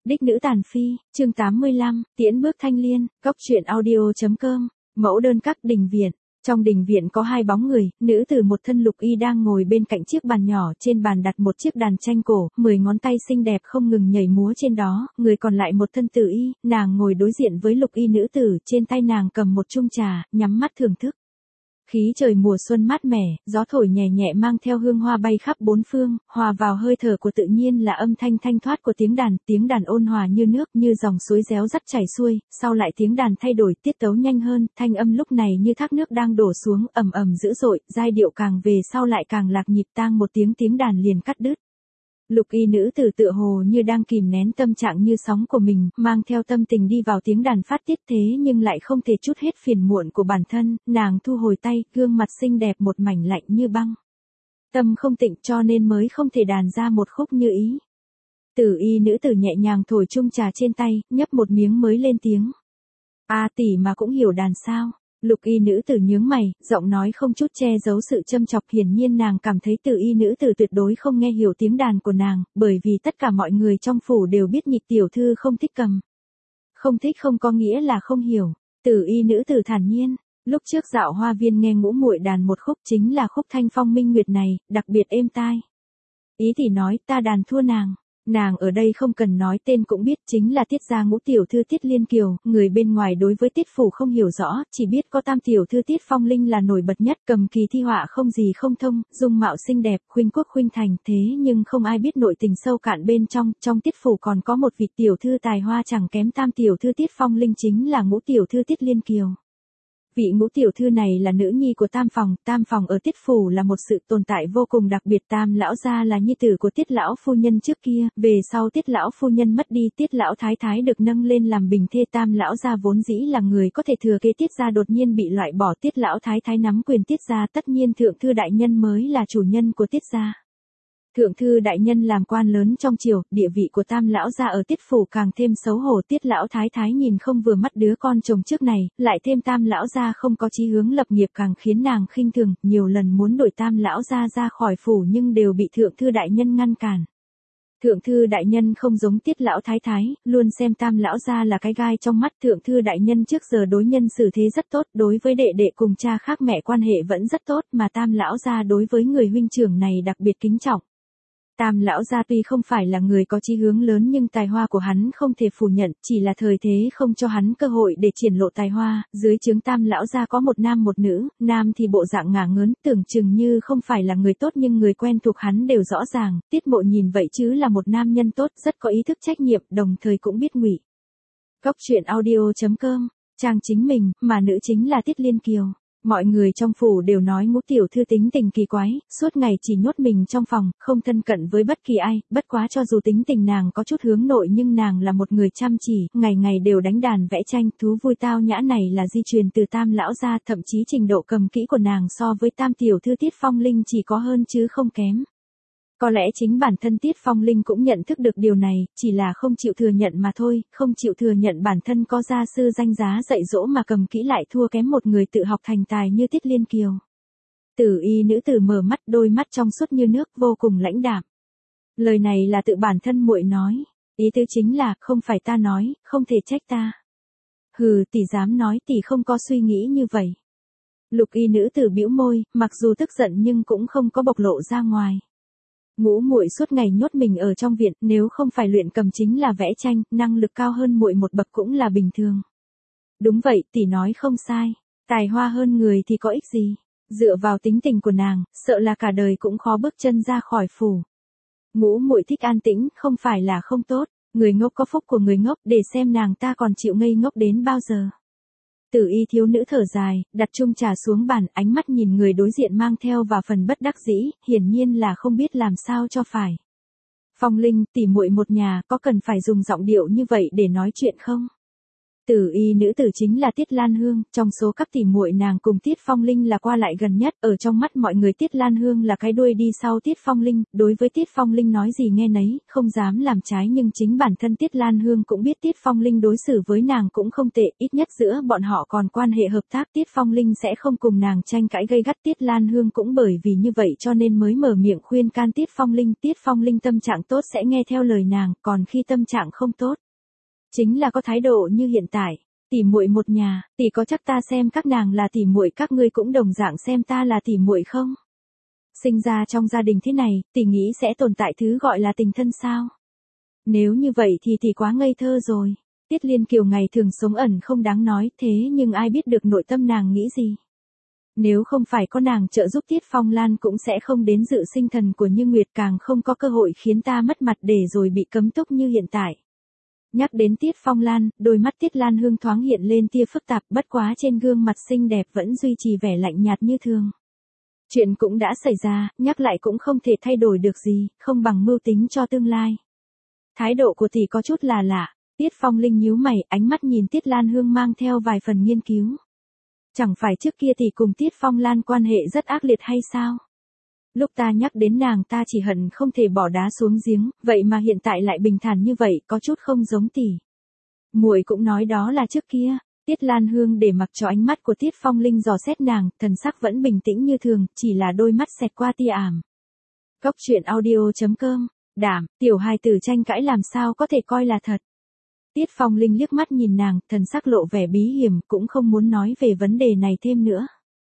Đích nữ tàn phi, chương 85, tiễn bước thanh liên, góc truyện audio.com, mẫu đơn các đình viện. Trong đình viện có hai bóng người, nữ tử một thân lục y đang ngồi bên cạnh chiếc bàn nhỏ, trên bàn đặt một chiếc đàn tranh cổ, 10 ngón tay xinh đẹp không ngừng nhảy múa trên đó, người còn lại một thân tử y, nàng ngồi đối diện với lục y nữ tử, trên tay nàng cầm một chung trà, nhắm mắt thưởng thức. Khí trời mùa xuân mát mẻ, gió thổi nhẹ nhẹ mang theo hương hoa bay khắp bốn phương, hòa vào hơi thở của tự nhiên là âm thanh thanh thoát của tiếng đàn ôn hòa như nước, như dòng suối réo rắt chảy xuôi, sau lại tiếng đàn thay đổi, tiết tấu nhanh hơn, thanh âm lúc này như thác nước đang đổ xuống, ầm ầm dữ dội, giai điệu càng về sau lại càng lạc nhịp, tang một tiếng đàn liền cắt đứt. Lục y nữ tử tựa hồ như đang kìm nén tâm trạng như sóng của mình, mang theo tâm tình đi vào tiếng đàn phát tiết thế nhưng lại không thể trút hết phiền muộn của bản thân, nàng thu hồi tay, gương mặt xinh đẹp một mảnh lạnh như băng. Tâm không tịnh cho nên mới không thể đàn ra một khúc như ý. Tử y nữ tử nhẹ nhàng thổi chung trà trên tay, nhấp một miếng mới lên tiếng. A tỷ mà cũng hiểu đàn sao? Lục y nữ tử nhướng mày, giọng nói không chút che giấu sự châm chọc, hiển nhiên nàng cảm thấy tử y nữ tử tuyệt đối không nghe hiểu tiếng đàn của nàng, bởi vì tất cả mọi người trong phủ đều biết nhị tiểu thư không thích cầm. Không thích không có nghĩa là không hiểu. Tử y nữ tử thản nhiên, lúc trước dạo hoa viên nghe ngũ muội đàn một khúc chính là khúc Thanh Phong Minh Nguyệt này, đặc biệt êm tai. Ý thì nói ta đàn thua nàng. Nàng ở đây không cần nói tên cũng biết chính là Tiết gia ngũ tiểu thư Tiết Liên Kiều, người bên ngoài đối với Tiết phủ không hiểu rõ, chỉ biết có tam tiểu thư Tiết Phong Linh là nổi bật nhất, cầm kỳ thi họa không gì không thông, dung mạo xinh đẹp, khuynh quốc khuynh thành, thế nhưng không ai biết nội tình sâu cạn bên trong Tiết phủ còn có một vị tiểu thư tài hoa chẳng kém tam tiểu thư Tiết Phong Linh chính là ngũ tiểu thư Tiết Liên Kiều. Vị ngũ tiểu thư này là nữ nhi của Tam phòng ở Tiết phủ là một sự tồn tại vô cùng đặc biệt, Tam lão gia là nhi tử của Tiết lão phu nhân trước kia, về sau Tiết lão phu nhân mất đi, Tiết lão thái thái được nâng lên làm bình thê, Tam lão gia vốn dĩ là người có thể thừa kế Tiết gia đột nhiên bị loại bỏ, Tiết lão thái thái nắm quyền Tiết gia, tất nhiên thượng thư đại nhân mới là chủ nhân của Tiết gia. Thượng thư đại nhân làm quan lớn trong triều, địa vị của Tam lão gia ở Tiết phủ càng thêm xấu hổ, Tiết lão thái thái nhìn không vừa mắt đứa con chồng trước này, lại thêm Tam lão gia không có chí hướng lập nghiệp càng khiến nàng khinh thường, nhiều lần muốn đuổi Tam lão gia ra khỏi phủ nhưng đều bị thượng thư đại nhân ngăn cản. Thượng thư đại nhân không giống Tiết lão thái thái, luôn xem Tam lão gia là cái gai trong mắt, thượng thư đại nhân trước giờ đối nhân xử thế rất tốt, đối với đệ đệ cùng cha khác mẹ quan hệ vẫn rất tốt, mà Tam lão gia đối với người huynh trưởng này đặc biệt kính trọng. Tam lão gia tuy không phải là người có chí hướng lớn nhưng tài hoa của hắn không thể phủ nhận, chỉ là thời thế không cho hắn cơ hội để triển lộ tài hoa, dưới trướng Tam lão gia có một nam một nữ, nam thì bộ dạng ngả ngớn, tưởng chừng như không phải là người tốt nhưng người quen thuộc hắn đều rõ ràng, Tiết Mộ nhìn vậy chứ là một nam nhân tốt, rất có ý thức trách nhiệm, đồng thời cũng biết ngụy. Góc truyện audio.com, trang chính mình, mà nữ chính là Tiết Liên Kiều. Mọi người trong phủ đều nói ngũ tiểu thư tính tình kỳ quái, suốt ngày chỉ nhốt mình trong phòng, không thân cận với bất kỳ ai, bất quá cho dù tính tình nàng có chút hướng nội nhưng nàng là một người chăm chỉ, ngày ngày đều đánh đàn vẽ tranh, thú vui tao nhã này là di truyền từ Tam lão gia, thậm chí trình độ cầm kỹ của nàng so với Tam tiểu thư Tiết Phong Linh chỉ có hơn chứ không kém. Có lẽ chính bản thân Tiết Phong Linh cũng nhận thức được điều này, chỉ là không chịu thừa nhận mà thôi, không chịu thừa nhận bản thân có gia sư danh giá dạy dỗ mà cầm kỹ lại thua kém một người tự học thành tài như Tiết Liên Kiều. Tử y nữ tử mở mắt, đôi mắt trong suốt như nước, vô cùng lãnh đạm. Lời này là tự bản thân muội nói, ý tứ chính là, không phải ta nói, không thể trách ta. Hừ, tỷ dám nói tỷ không có suy nghĩ như vậy. Lục y nữ tử bĩu môi, mặc dù tức giận nhưng cũng không có bộc lộ ra ngoài. Ngũ muội suốt ngày nhốt mình ở trong viện, nếu không phải luyện cầm chính là vẽ tranh, năng lực cao hơn muội một bậc cũng là bình thường. Đúng vậy, tỷ nói không sai, tài hoa hơn người thì có ích gì, dựa vào tính tình của nàng, sợ là cả đời cũng khó bước chân ra khỏi phủ. Ngũ muội thích an tĩnh, không phải là không tốt, người ngốc có phúc của người ngốc, để xem nàng ta còn chịu ngây ngốc đến bao giờ. Tử y thiếu nữ thở dài, đặt chung trà xuống bàn, ánh mắt nhìn người đối diện mang theo và phần bất đắc dĩ, hiển nhiên là không biết làm sao cho phải. Phong Linh, tỉ muội một nhà, có cần phải dùng giọng điệu như vậy để nói chuyện không? Tử y nữ tử chính là Tiết Lan Hương, trong số các tỷ muội nàng cùng Tiết Phong Linh là qua lại gần nhất, ở trong mắt mọi người Tiết Lan Hương là cái đuôi đi sau Tiết Phong Linh, đối với Tiết Phong Linh nói gì nghe nấy, không dám làm trái nhưng chính bản thân Tiết Lan Hương cũng biết Tiết Phong Linh đối xử với nàng cũng không tệ, ít nhất giữa bọn họ còn quan hệ hợp tác, Tiết Phong Linh sẽ không cùng nàng tranh cãi gây gắt, Tiết Lan Hương cũng bởi vì như vậy cho nên mới mở miệng khuyên can Tiết Phong Linh tâm trạng tốt sẽ nghe theo lời nàng, còn khi tâm trạng không tốt, chính là có thái độ như hiện tại. Tỷ muội một nhà, tỷ có chắc ta xem các nàng là tỷ muội các ngươi cũng đồng dạng xem ta là tỷ muội không? Sinh ra trong gia đình thế này, tỷ nghĩ sẽ tồn tại thứ gọi là tình thân sao? Nếu như vậy thì tỷ quá ngây thơ rồi. Tiết Liên Kiều ngày thường sống ẩn không đáng nói, thế nhưng ai biết được nội tâm nàng nghĩ gì? Nếu không phải có nàng trợ giúp Tiết Phong Lan cũng sẽ không đến dự sinh thần của Như Nguyệt, càng không có cơ hội khiến ta mất mặt để rồi bị cấm túc như hiện tại. Nhắc đến Tiết Phong Lan, đôi mắt Tiết Lan Hương thoáng hiện lên tia phức tạp, bất quá trên gương mặt xinh đẹp vẫn duy trì vẻ lạnh nhạt như thường. Chuyện cũng đã xảy ra, nhắc lại cũng không thể thay đổi được gì, không bằng mưu tính cho tương lai. Thái độ của tỷ có chút là lạ. Tiết Phong Linh nhíu mày, ánh mắt nhìn Tiết Lan Hương mang theo vài phần nghiên cứu. Chẳng phải trước kia tỷ cùng Tiết Phong Lan quan hệ rất ác liệt hay sao? Lúc ta nhắc đến nàng ta chỉ hận không thể bỏ đá xuống giếng, vậy mà hiện tại lại bình thản như vậy, có chút không giống tỷ. Muội cũng nói đó là trước kia. Tiết Lan Hương để mặc cho ánh mắt của Tiết Phong Linh dò xét nàng, thần sắc vẫn bình tĩnh như thường, chỉ là đôi mắt xẹt qua tia ảm. Cốc truyện audio.com, đảm, tiểu hài tử tranh cãi làm sao có thể coi là thật. Tiết Phong Linh liếc mắt nhìn nàng, thần sắc lộ vẻ bí hiểm, cũng không muốn nói về vấn đề này thêm nữa.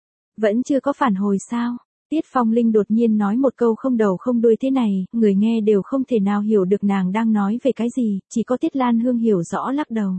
Vẫn chưa có phản hồi sao? Tiết Phong Linh đột nhiên nói một câu không đầu không đuôi thế này, người nghe đều không thể nào hiểu được nàng đang nói về cái gì, chỉ có Tiết Lan Hương hiểu rõ lắc đầu.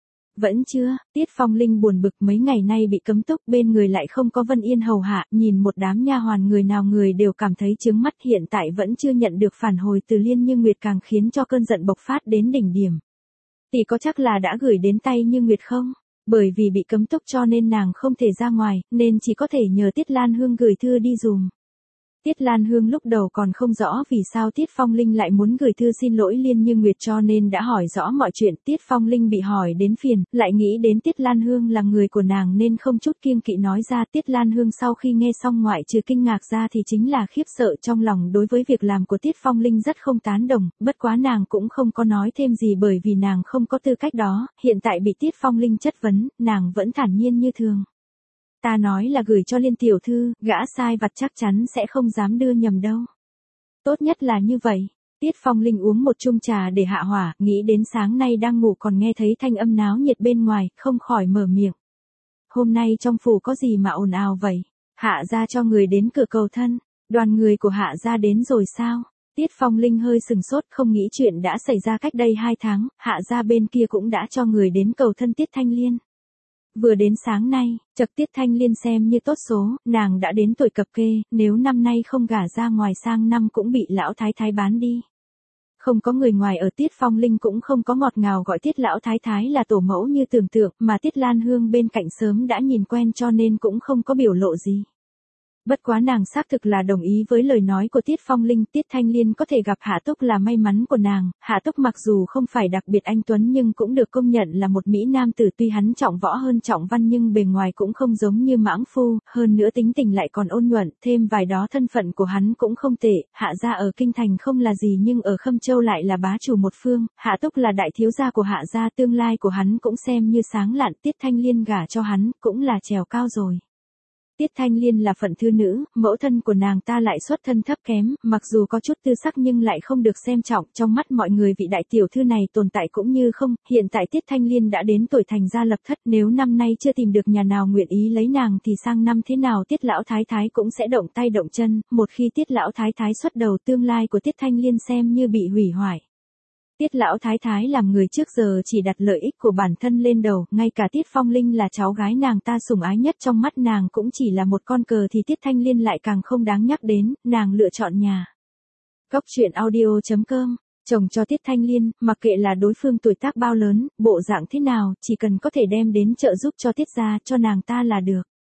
Vẫn chưa, Tiết Phong Linh buồn bực mấy ngày nay bị cấm túc, bên người lại không có Vân Yên hầu hạ, nhìn một đám nha hoàn người nào người đều cảm thấy chướng mắt, hiện tại vẫn chưa nhận được phản hồi từ Liên Như Nguyệt càng khiến cho cơn giận bộc phát đến đỉnh điểm. Tỷ có chắc là đã gửi đến tay Như Nguyệt không? Bởi vì bị cấm túc cho nên nàng không thể ra ngoài, nên chỉ có thể nhờ Tiết Lan Hương gửi thư đi dùm. Tiết Lan Hương lúc đầu còn không rõ vì sao Tiết Phong Linh lại muốn gửi thư xin lỗi Liên Như Nguyệt cho nên đã hỏi rõ mọi chuyện. Tiết Phong Linh bị hỏi đến phiền, lại nghĩ đến Tiết Lan Hương là người của nàng nên không chút kiêng kỵ nói ra. Tiết Lan Hương sau khi nghe xong ngoại trừ kinh ngạc ra thì chính là khiếp sợ, trong lòng đối với việc làm của Tiết Phong Linh rất không tán đồng, bất quá nàng cũng không có nói thêm gì bởi vì nàng không có tư cách đó, hiện tại bị Tiết Phong Linh chất vấn, nàng vẫn thản nhiên như thường. Ta nói là gửi cho Liên tiểu thư, gã sai vặt chắc chắn sẽ không dám đưa nhầm đâu. Tốt nhất là như vậy. Tiết Phong Linh uống một chung trà để hạ hỏa, nghĩ đến sáng nay đang ngủ còn nghe thấy thanh âm náo nhiệt bên ngoài, không khỏi mở miệng. Hôm nay trong phủ có gì mà ồn ào vậy? Hạ gia cho người đến cửa cầu thân, đoàn người của Hạ gia đến rồi sao? Tiết Phong Linh hơi sừng sốt, không nghĩ chuyện đã xảy ra cách đây 2 tháng, Hạ gia bên kia cũng đã cho người đến cầu thân Tiết Thanh Liên. Vừa đến sáng nay, chợt Tiết Thanh Liên xem như tốt số, nàng đã đến tuổi cập kê, nếu năm nay không gả ra ngoài sang năm cũng bị lão thái thái bán đi. Không có người ngoài ở, Tiết Phong Linh cũng không có ngọt ngào gọi Tiết lão thái thái là tổ mẫu như tưởng tượng, mà Tiết Lan Hương bên cạnh sớm đã nhìn quen cho nên cũng không có biểu lộ gì. Bất quá nàng xác thực là đồng ý với lời nói của Tiết Phong Linh, Tiết Thanh Liên có thể gặp Hạ Túc là may mắn của nàng, Hạ Túc mặc dù không phải đặc biệt anh tuấn nhưng cũng được công nhận là một mỹ nam tử, tuy hắn trọng võ hơn trọng văn nhưng bề ngoài cũng không giống như mãng phu, hơn nữa tính tình lại còn ôn nhuận, thêm vài đó thân phận của hắn cũng không tệ, Hạ gia ở kinh thành không là gì nhưng ở Khâm Châu lại là bá chủ một phương, Hạ Túc là đại thiếu gia của Hạ gia, tương lai của hắn cũng xem như sáng lạn, Tiết Thanh Liên gả cho hắn cũng là trèo cao rồi. Tiết Thanh Liên là phận thư nữ, mẫu thân của nàng ta lại xuất thân thấp kém, mặc dù có chút tư sắc nhưng lại không được xem trọng, trong mắt mọi người vị đại tiểu thư này tồn tại cũng như không, hiện tại Tiết Thanh Liên đã đến tuổi thành gia lập thất, nếu năm nay chưa tìm được nhà nào nguyện ý lấy nàng thì sang năm thế nào Tiết lão thái thái cũng sẽ động tay động chân, một khi Tiết lão thái thái xuất đầu tương lai của Tiết Thanh Liên xem như bị hủy hoại. Tiết lão thái thái làm người trước giờ chỉ đặt lợi ích của bản thân lên đầu, ngay cả Tiết Phong Linh là cháu gái nàng ta sủng ái nhất trong mắt nàng cũng chỉ là một con cờ thì Tiết Thanh Liên lại càng không đáng nhắc đến, nàng lựa chọn nhà. Cốc truyện audio.com, chồng cho Tiết Thanh Liên, mặc kệ là đối phương tuổi tác bao lớn, bộ dạng thế nào, chỉ cần có thể đem đến trợ giúp cho Tiết gia, cho nàng ta là được.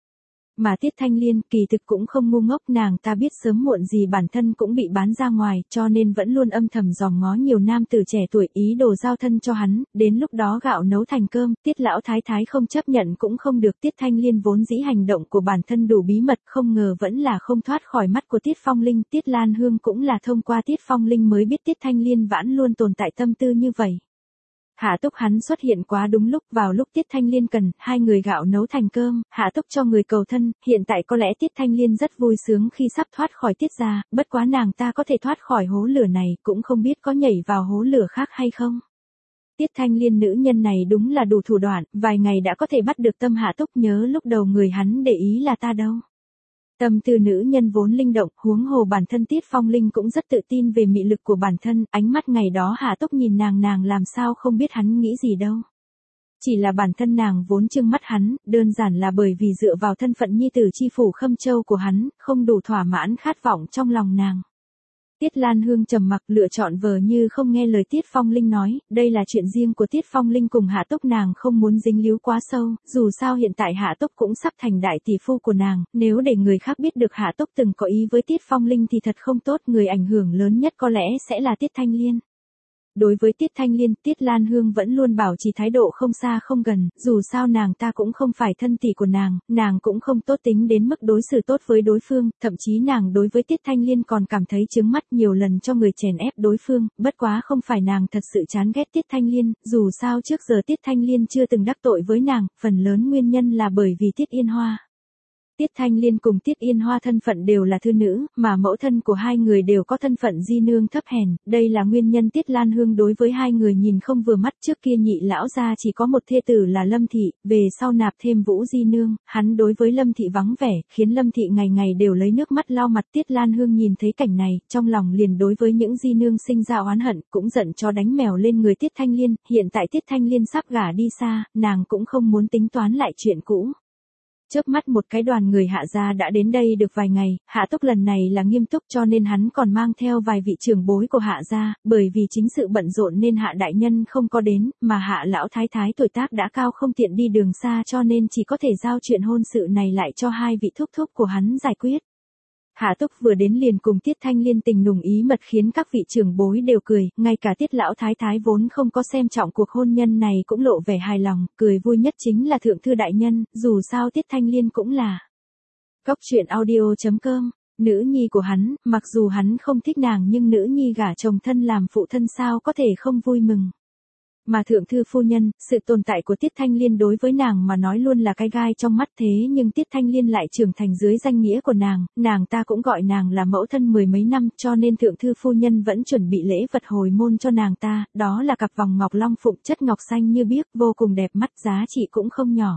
Mà Tiết Thanh Liên kỳ thực cũng không ngu ngốc, nàng ta biết sớm muộn gì bản thân cũng bị bán ra ngoài, cho nên vẫn luôn âm thầm dòm ngó nhiều nam tử trẻ tuổi ý đồ giao thân cho hắn, đến lúc đó gạo nấu thành cơm, Tiết lão thái thái không chấp nhận cũng không được. Tiết Thanh Liên vốn dĩ hành động của bản thân đủ bí mật, không ngờ vẫn là không thoát khỏi mắt của Tiết Phong Linh. Tiết Lan Hương cũng là thông qua Tiết Phong Linh mới biết Tiết Thanh Liên vẫn luôn tồn tại tâm tư như vậy. Hạ Túc hắn xuất hiện quá đúng lúc, vào lúc Tiết Thanh Liên cần, hai người gạo nấu thành cơm, Hạ Túc cho người cầu thân, hiện tại có lẽ Tiết Thanh Liên rất vui sướng khi sắp thoát khỏi Tiết gia, bất quá nàng ta có thể thoát khỏi hố lửa này, cũng không biết có nhảy vào hố lửa khác hay không. Tiết Thanh Liên nữ nhân này đúng là đủ thủ đoạn, vài ngày đã có thể bắt được tâm Hạ Túc, nhớ lúc đầu người hắn để ý là ta đâu. Tâm tư nữ nhân vốn linh động, huống hồ bản thân Tiết Phong Linh cũng rất tự tin về mị lực của bản thân, ánh mắt ngày đó Hạ Túc nhìn nàng làm sao không biết hắn nghĩ gì đâu. Chỉ là bản thân nàng vốn trưng mắt hắn, đơn giản là bởi vì dựa vào thân phận nhi tử chi phủ Khâm Châu của hắn, không đủ thỏa mãn khát vọng trong lòng nàng. Tiết Lan Hương trầm mặc lựa chọn vờ như không nghe lời Tiết Phong Linh nói, đây là chuyện riêng của Tiết Phong Linh cùng Hạ Túc, nàng không muốn dính líu quá sâu, dù sao hiện tại Hạ Túc cũng sắp thành đại tỷ phu của nàng, nếu để người khác biết được Hạ Túc từng có ý với Tiết Phong Linh thì thật không tốt, người ảnh hưởng lớn nhất có lẽ sẽ là Tiết Thanh Liên. Đối với Tiết Thanh Liên, Tiết Lan Hương vẫn luôn bảo trì thái độ không xa không gần, dù sao nàng ta cũng không phải thân tỷ của nàng cũng không tốt tính đến mức đối xử tốt với đối phương, thậm chí nàng đối với Tiết Thanh Liên còn cảm thấy chướng mắt, nhiều lần cho người chèn ép đối phương, bất quá không phải nàng thật sự chán ghét Tiết Thanh Liên, dù sao trước giờ Tiết Thanh Liên chưa từng đắc tội với nàng, phần lớn nguyên nhân là bởi vì Tiết Yên Hoa. Tiết Thanh Liên cùng Tiết Yên Hoa thân phận đều là thư nữ, mà mẫu thân của hai người đều có thân phận di nương thấp hèn, đây là nguyên nhân Tiết Lan Hương đối với hai người nhìn không vừa mắt. Trước kia nhị lão gia chỉ có một thê tử là Lâm Thị, về sau nạp thêm Vũ di nương, hắn đối với Lâm Thị vắng vẻ, khiến Lâm Thị ngày ngày đều lấy nước mắt lau mặt. Tiết Lan Hương nhìn thấy cảnh này, trong lòng liền đối với những di nương sinh ra oán hận, cũng giận cho đánh mèo lên người Tiết Thanh Liên, hiện tại Tiết Thanh Liên sắp gả đi xa, nàng cũng không muốn tính toán lại chuyện cũ. Chớp mắt một cái đoàn người Hạ gia đã đến đây được vài ngày, Hạ Túc lần này là nghiêm túc cho nên hắn còn mang theo vài vị trưởng bối của Hạ gia, bởi vì chính sự bận rộn nên Hạ đại nhân không có đến, mà Hạ lão thái thái tuổi tác đã cao không tiện đi đường xa cho nên chỉ có thể giao chuyện hôn sự này lại cho hai vị thúc thúc của hắn giải quyết. Hạ Túc vừa đến liền cùng Tiết Thanh Liên tình nùng ý mật khiến các vị trưởng bối đều cười, ngay cả Tiết lão thái thái vốn không có xem trọng cuộc hôn nhân này cũng lộ vẻ hài lòng, cười vui nhất chính là thượng thư đại nhân, dù sao Tiết Thanh Liên cũng là Cóc truyện audio.com, nữ nhi của hắn, mặc dù hắn không thích nàng nhưng nữ nhi gả chồng thân làm phụ thân sao có thể không vui mừng. Mà thượng thư phu nhân, sự tồn tại của Tiết Thanh Liên đối với nàng mà nói luôn là cái gai trong mắt, thế nhưng Tiết Thanh Liên lại trưởng thành dưới danh nghĩa của nàng ta cũng gọi nàng là mẫu thân mười mấy năm, cho nên thượng thư phu nhân vẫn chuẩn bị lễ vật hồi môn cho nàng ta, đó là cặp vòng ngọc long phụng chất ngọc xanh như biếc, vô cùng đẹp mắt, giá trị cũng không nhỏ.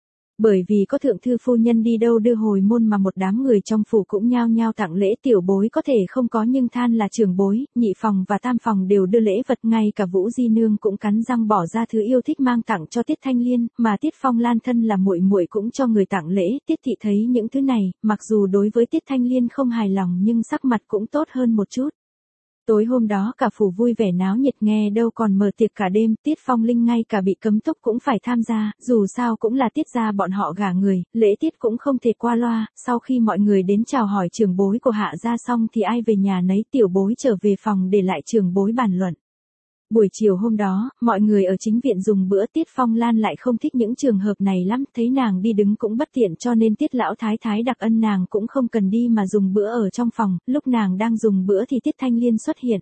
Bởi vì có thượng thư phu nhân đi đâu đưa hồi môn mà một đám người trong phủ cũng nhao nhao tặng lễ, tiểu bối có thể không có nhưng than là trưởng bối, nhị phòng và tam phòng đều đưa lễ vật, ngay cả Vũ di nương cũng cắn răng bỏ ra thứ yêu thích mang tặng cho Tiết Thanh Liên, mà Tiết Phong Lan thân là muội muội cũng cho người tặng lễ. Tiết thị thấy những thứ này, mặc dù đối với Tiết Thanh Liên không hài lòng nhưng sắc mặt cũng tốt hơn một chút. Tối hôm đó cả phủ vui vẻ náo nhiệt, nghe đâu còn mở tiệc cả đêm, Tiết Phong Linh ngay cả bị cấm túc cũng phải tham gia, dù sao cũng là Tiết gia bọn họ gả người, lễ tiết cũng không thể qua loa. Sau khi mọi người đến chào hỏi trưởng bối của Hạ gia xong thì ai về nhà nấy, tiểu bối trở về phòng để lại trưởng bối bàn luận. Buổi chiều hôm đó, mọi người ở chính viện dùng bữa, Tiết Phong Lan lại không thích những trường hợp này lắm, thấy nàng đi đứng cũng bất tiện cho nên Tiết lão thái thái đặc ân nàng cũng không cần đi mà dùng bữa ở trong phòng, lúc nàng đang dùng bữa thì Tiết Thanh Liên xuất hiện.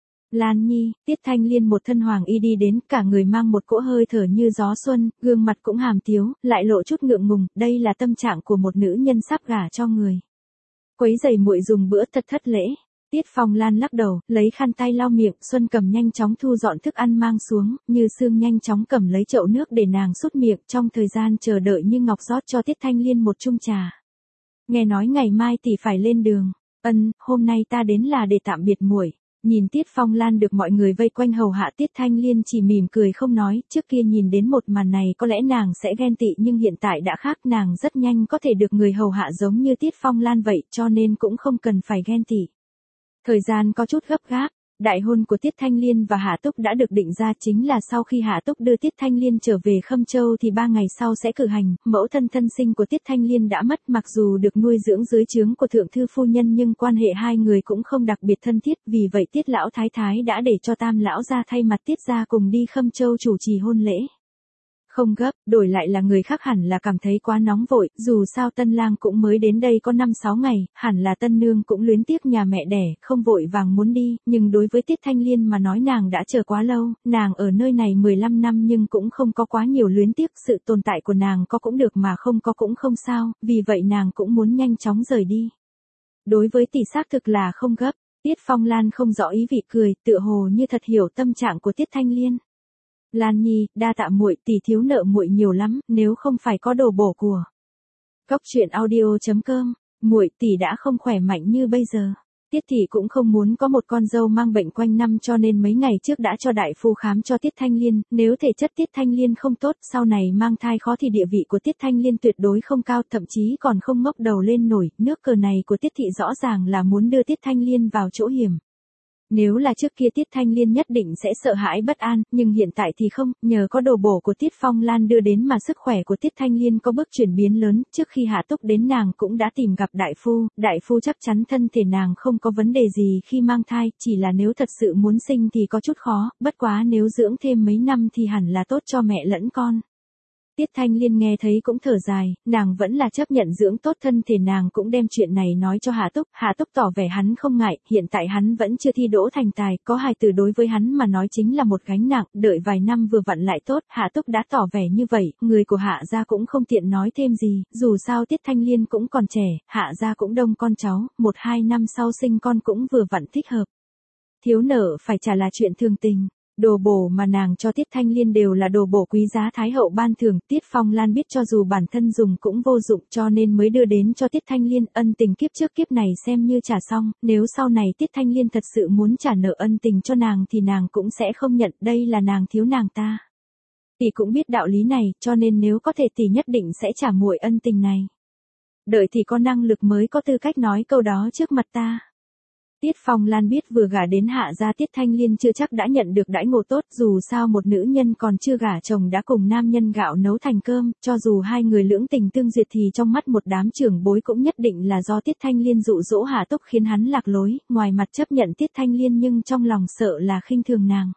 Lan Nhi, Tiết Thanh Liên một thân hoàng y đi đến, cả người mang một cỗ hơi thở như gió xuân, gương mặt cũng hàm tiếu, lại lộ chút ngượng ngùng, đây là tâm trạng của một nữ nhân sắp gả cho người. Quấy giày muội dùng bữa thật thất lễ. Tiết Phong Lan lắc đầu, lấy khăn tay lau miệng, Xuân Cầm nhanh chóng thu dọn thức ăn mang xuống, Như Sương nhanh chóng cầm lấy chậu nước để nàng sút miệng, trong thời gian chờ đợi Như Ngọc rót cho Tiết Thanh Liên một chung trà. Nghe nói ngày mai tỷ phải lên đường, hôm nay ta đến là để tạm biệt muội. Nhìn Tiết Phong Lan được mọi người vây quanh hầu hạ, Tiết Thanh Liên chỉ mỉm cười không nói, trước kia nhìn đến một màn này có lẽ nàng sẽ ghen tị nhưng hiện tại đã khác, nàng rất nhanh có thể được người hầu hạ giống như Tiết Phong Lan vậy cho nên cũng không cần phải ghen tị. Thời gian có chút gấp gáp, Đại hôn của Tiết Thanh Liên và Hạ Túc đã được định ra, chính là sau khi Hạ Túc đưa Tiết Thanh Liên trở về Khâm Châu thì 3 ngày sau sẽ cử hành. Mẫu thân thân sinh của Tiết Thanh Liên đã mất, mặc dù được nuôi dưỡng dưới trướng của thượng thư phu nhân nhưng quan hệ hai người cũng không đặc biệt thân thiết, vì vậy Tiết lão thái thái đã để cho Tam lão gia thay mặt Tiết gia cùng đi Khâm Châu chủ trì hôn lễ. Không gấp, đổi lại là người khác hẳn là cảm thấy quá nóng vội, dù sao tân lang cũng mới đến đây có 5-6 ngày, hẳn là tân nương cũng luyến tiếc nhà mẹ đẻ, không vội vàng muốn đi, nhưng đối với Tiết Thanh Liên mà nói nàng đã chờ quá lâu, nàng ở nơi này 15 năm nhưng cũng không có quá nhiều luyến tiếc, sự tồn tại của nàng có cũng được mà không có cũng không sao, vì vậy nàng cũng muốn nhanh chóng rời đi. Đối với tỷ xác thực là không gấp, Tiết Phong Lan không rõ ý vị cười, tựa hồ như thật hiểu tâm trạng của Tiết Thanh Liên. Lan Nhi, đa tạ muội, tỷ thiếu nợ muội nhiều lắm, nếu không phải có đồ bổ của Cóc truyện audio.com, muội tỷ đã không khỏe mạnh như bây giờ. Tiết tỷ cũng không muốn có một con dâu mang bệnh quanh năm, cho nên mấy ngày trước đã cho đại phu khám cho Tiết Thanh Liên, nếu thể chất Tiết Thanh Liên không tốt, sau này mang thai khó thì địa vị của Tiết Thanh Liên tuyệt đối không cao, thậm chí còn không ngóc đầu lên nổi. Nước cờ này của Tiết thị rõ ràng là muốn đưa Tiết Thanh Liên vào chỗ hiểm. Nếu là trước kia Tiết Thanh Liên nhất định sẽ sợ hãi bất an, nhưng hiện tại thì không, nhờ có đồ bổ của Tiết Phong Lan đưa đến mà sức khỏe của Tiết Thanh Liên có bước chuyển biến lớn, trước khi Hạ Túc đến nàng cũng đã tìm gặp đại phu chắc chắn thân thể nàng không có vấn đề gì khi mang thai, chỉ là nếu thật sự muốn sinh thì có chút khó, bất quá nếu dưỡng thêm mấy năm thì hẳn là tốt cho mẹ lẫn con. Tiết Thanh Liên nghe thấy cũng thở dài, nàng vẫn là chấp nhận dưỡng tốt thân thể, nàng cũng đem chuyện này nói cho Hạ Túc tỏ vẻ hắn không ngại, hiện tại hắn vẫn chưa thi đỗ thành tài, có hài tử đối với hắn mà nói chính là một gánh nặng, đợi vài năm vừa vặn lại tốt, Hạ Túc đã tỏ vẻ như vậy, người của Hạ gia cũng không tiện nói thêm gì, dù sao Tiết Thanh Liên cũng còn trẻ, Hạ gia cũng đông con cháu, 1-2 năm sau sinh con cũng vừa vặn thích hợp. Thiếu nợ phải trả là chuyện thường tình. Đồ bổ mà nàng cho Tiết Thanh Liên đều là đồ bổ quý giá Thái hậu ban thưởng, Tiết Phong Lan biết cho dù bản thân dùng cũng vô dụng cho nên mới đưa đến cho Tiết Thanh Liên, ân tình kiếp trước kiếp này xem như trả xong, nếu sau này Tiết Thanh Liên thật sự muốn trả nợ ân tình cho nàng thì nàng cũng sẽ không nhận, đây là nàng thiếu nàng ta. Tỷ cũng biết đạo lý này, cho nên nếu có thể tỷ nhất định sẽ trả muội ân tình này. Đợi tỷ có năng lực mới có tư cách nói câu đó trước mặt ta. Tiết Phong Lan biết vừa gả đến Hạ gia Tiết Thanh Liên chưa chắc đã nhận được đãi ngộ tốt, dù sao một nữ nhân còn chưa gả chồng đã cùng nam nhân gạo nấu thành cơm, cho dù hai người lưỡng tình tương duyệt thì trong mắt một đám trưởng bối cũng nhất định là do Tiết Thanh Liên dụ dỗ Hạ Túc khiến hắn lạc lối, ngoài mặt chấp nhận Tiết Thanh Liên nhưng trong lòng sợ là khinh thường nàng.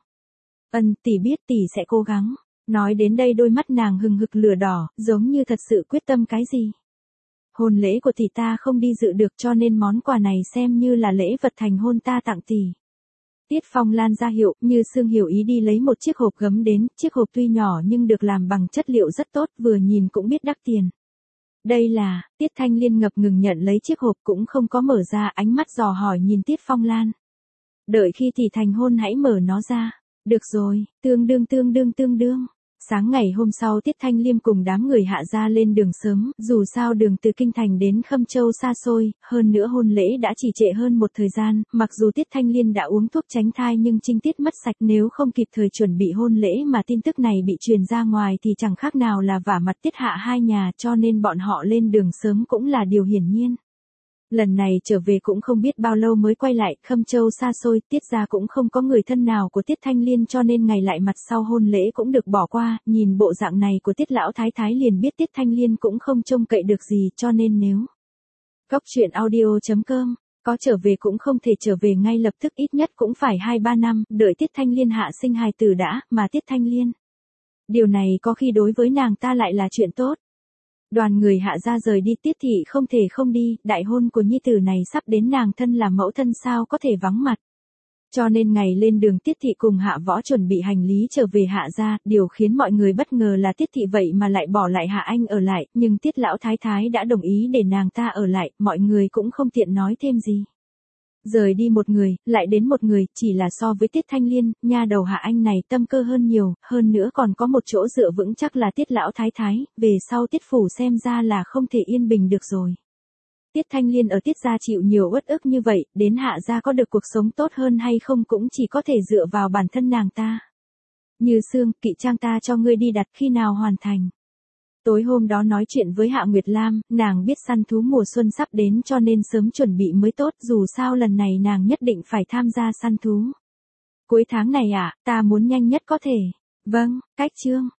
Tỷ biết tỷ sẽ cố gắng. Nói đến đây đôi mắt nàng hừng hực lửa đỏ, giống như thật sự quyết tâm cái gì. Hôn lễ của tỷ ta không đi dự được cho nên món quà này xem như là lễ vật thành hôn ta tặng tỷ. Tiết Phong Lan ra hiệu, Như Sương hiểu ý đi lấy một chiếc hộp gấm đến, chiếc hộp tuy nhỏ nhưng được làm bằng chất liệu rất tốt, vừa nhìn cũng biết đắt tiền. Đây là, Tiết Thanh Liên ngập ngừng nhận lấy chiếc hộp cũng không có mở ra, ánh mắt dò hỏi nhìn Tiết Phong Lan. Đợi khi tỷ thành hôn hãy mở nó ra. Được rồi, tương đương. Sáng ngày hôm sau Tiết Thanh Liêm cùng đám người Hạ gia lên đường sớm, dù sao đường từ Kinh Thành đến Khâm Châu xa xôi, hơn nữa hôn lễ đã trì trệ hơn một thời gian, mặc dù Tiết Thanh Liên đã uống thuốc tránh thai nhưng trinh tiết mất sạch, nếu không kịp thời chuẩn bị hôn lễ mà tin tức này bị truyền ra ngoài thì chẳng khác nào là vả mặt Tiết Hạ hai nhà, cho nên bọn họ lên đường sớm cũng là điều hiển nhiên. Lần này trở về cũng không biết bao lâu mới quay lại, Khâm Châu xa xôi, Tiết gia cũng không có người thân nào của Tiết Thanh Liên cho nên ngày lại mặt sau hôn lễ cũng được bỏ qua, nhìn bộ dạng này của Tiết lão thái thái liền biết Tiết Thanh Liên cũng không trông cậy được gì, cho nên nếu Cóc truyện audio.com có trở về cũng không thể trở về ngay lập tức, ít nhất cũng phải 2-3 năm, đợi Tiết Thanh Liên hạ sinh hài tử đã, mà Tiết Thanh Liên. Điều này có khi đối với nàng ta lại là chuyện tốt. Đoàn người Hạ gia rời đi, Tiết thị không thể không đi, đại hôn của nhi tử này sắp đến, nàng thân là mẫu thân sao có thể vắng mặt. Cho nên ngày lên đường Tiết thị cùng Hạ Võ chuẩn bị hành lý trở về Hạ gia, điều khiến mọi người bất ngờ là Tiết thị vậy mà lại bỏ lại Hạ Anh ở lại, nhưng Tiết lão thái thái đã đồng ý để nàng ta ở lại, mọi người cũng không tiện nói thêm gì. Rời đi một người, lại đến một người, chỉ là so với Tiết Thanh Liên, nha đầu Hạ Anh này tâm cơ hơn nhiều, hơn nữa còn có một chỗ dựa vững chắc là Tiết lão thái thái, về sau Tiết phủ xem ra là không thể yên bình được rồi. Tiết Thanh Liên ở Tiết gia chịu nhiều uất ức như vậy, đến Hạ gia có được cuộc sống tốt hơn hay không cũng chỉ có thể dựa vào bản thân nàng ta. Như Sương, kỵ trang ta cho ngươi đi đặt, khi nào hoàn thành? Tối hôm đó nói chuyện với Hạ Nguyệt Lam, nàng biết săn thú mùa xuân sắp đến cho nên sớm chuẩn bị mới tốt, dù sao lần này nàng nhất định phải tham gia săn thú. Cuối tháng này à, ta muốn nhanh nhất có thể. Vâng, cách chương.